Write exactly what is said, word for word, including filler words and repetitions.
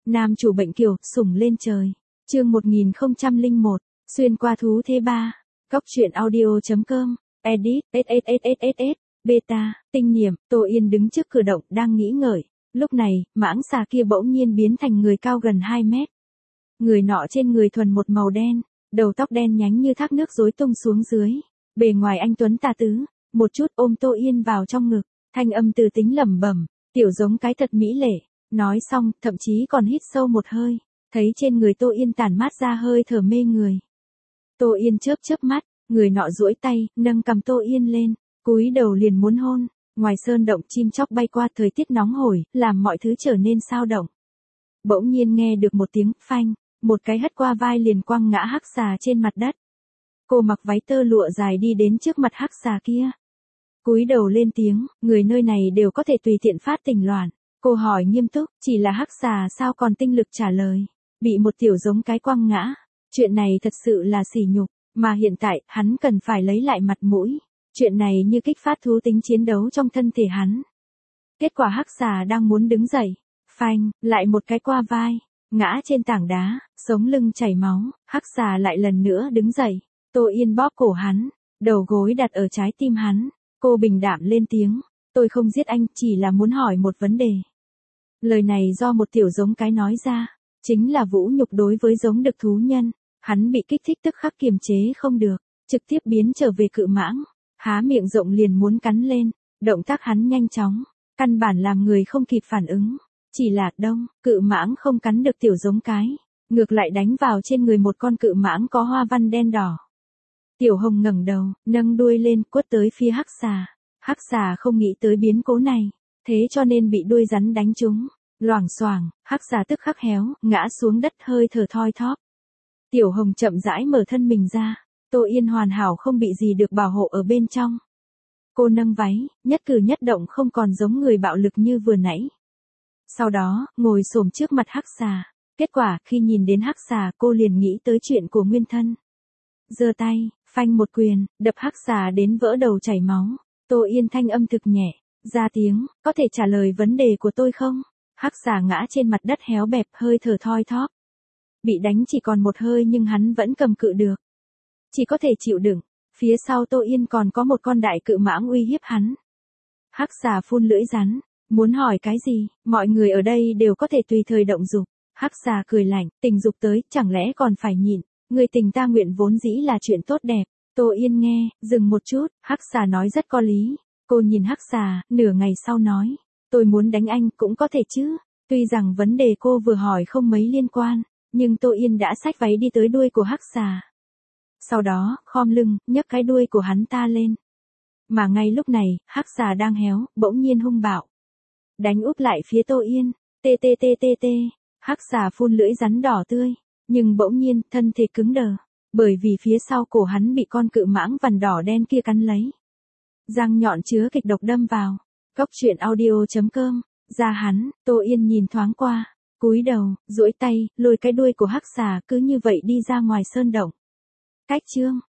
Nam chủ bệnh kiều, sủng lên trời. Chương một nghìn không trăm lẻ một, xuyên qua thú thế ba. Góc truyện audio.com, edit, sss, beta, tinh niệm, Tô Yên đứng trước cửa động đang nghĩ ngợi. Lúc này, mãng xà kia bỗng nhiên biến thành người cao gần hai mét. Người nọ trên người thuần một màu đen, đầu tóc đen nhánh như thác nước rối tung xuống dưới. Bề ngoài anh tuấn tà tứ, một chút ôm Tô Yên vào trong ngực, thanh âm từ tính lẩm bẩm, tiểu giống cái thật mỹ lệ. Nói xong, thậm chí còn hít sâu một hơi, thấy trên người Tô Yên tản mát ra hơi thở mê người. Tô Yên chớp chớp mắt, người nọ duỗi tay, nâng cầm Tô Yên lên, cúi đầu liền muốn hôn. Ngoài sơn động chim chóc bay qua, thời tiết nóng hổi, làm mọi thứ trở nên sao động. Bỗng nhiên nghe được một tiếng phanh, một cái hất qua vai liền quăng ngã hắc xà trên mặt đất. Cô mặc váy tơ lụa dài đi đến trước mặt hắc xà kia. Cúi đầu lên tiếng, người nơi này đều có thể tùy tiện phát tình loạn. Cô hỏi nghiêm túc, chỉ là hắc xà sao còn tinh lực trả lời. Bị một tiểu giống cái quăng ngã. Chuyện này thật sự là sỉ nhục, mà hiện tại, hắn cần phải lấy lại mặt mũi. Chuyện này như kích phát thú tính chiến đấu trong thân thể hắn. Kết quả hắc xà đang muốn đứng dậy. Phanh, lại một cái qua vai. Ngã trên tảng đá, sống lưng chảy máu, hắc xà lại lần nữa đứng dậy. Tô Yên bóp cổ hắn, đầu gối đặt ở trái tim hắn. Cô bình đạm lên tiếng, tôi không giết anh, chỉ là muốn hỏi một vấn đề. Lời này do một tiểu giống cái nói ra, chính là vũ nhục đối với giống đực thú nhân. Hắn bị kích thích tức khắc kiềm chế không được, trực tiếp biến trở về cự mãng, há miệng rộng liền muốn cắn lên, động tác hắn nhanh chóng, căn bản làm người không kịp phản ứng. Chỉ là đông, cự mãng không cắn được tiểu giống cái, ngược lại đánh vào trên người một con cự mãng có hoa văn đen đỏ. Tiểu Hồng ngẩng đầu, nâng đuôi lên, quất tới phía hắc xà. Hắc xà không nghĩ tới biến cố này, thế cho nên bị đuôi rắn đánh trúng. Loảng xoảng, hắc xà tức khắc héo, ngã xuống đất hơi thở thoi thóp. Tiểu Hồng chậm rãi mở thân mình ra, Tô Yên hoàn hảo không bị gì được bảo hộ ở bên trong. Cô nâng váy, nhất cử nhất động không còn giống người bạo lực như vừa nãy. Sau đó, ngồi xổm trước mặt hắc xà. Kết quả, khi nhìn đến hắc xà cô liền nghĩ tới chuyện của nguyên thân. Giơ tay, phanh một quyền, đập hắc xà đến vỡ đầu chảy máu. Tô Yên thanh âm thực nhẹ, ra tiếng, có thể trả lời vấn đề của tôi không? Hắc xà ngã trên mặt đất héo bẹp, hơi thở thoi thóp. Bị đánh chỉ còn một hơi nhưng hắn vẫn cầm cự được. Chỉ có thể chịu đựng. Phía sau Tô Yên còn có một con đại cự mãng uy hiếp hắn. Hắc xà phun lưỡi rắn, muốn hỏi cái gì, mọi người ở đây đều có thể tùy thời động dục. Hắc xà cười lạnh, tình dục tới, chẳng lẽ còn phải nhịn. Người tình ta nguyện vốn dĩ là chuyện tốt đẹp. Tô Yên nghe, dừng một chút, hắc xà nói rất có lý. Cô nhìn hắc xà, nửa ngày sau nói, tôi muốn đánh anh cũng có thể chứ. Tuy rằng vấn đề cô vừa hỏi không mấy liên quan, nhưng Tô Yên đã xách váy đi tới đuôi của hắc xà. Sau đó, khom lưng, nhấc cái đuôi của hắn ta lên. Mà ngay lúc này, hắc xà đang héo, bỗng nhiên hung bạo. Đánh úp lại phía Tô Yên, tê tê tê tê tê, hắc xà phun lưỡi rắn đỏ tươi, nhưng bỗng nhiên, thân thể cứng đờ, bởi vì phía sau cổ hắn bị con cự mãng vằn đỏ đen kia cắn lấy. Răng nhọn chứa kịch độc đâm vào. Góc truyện audio.com, ra hắn, Tô Yên nhìn thoáng qua, cúi đầu, duỗi tay, lôi cái đuôi của hắc xà cứ như vậy đi ra ngoài sơn động. Cách chương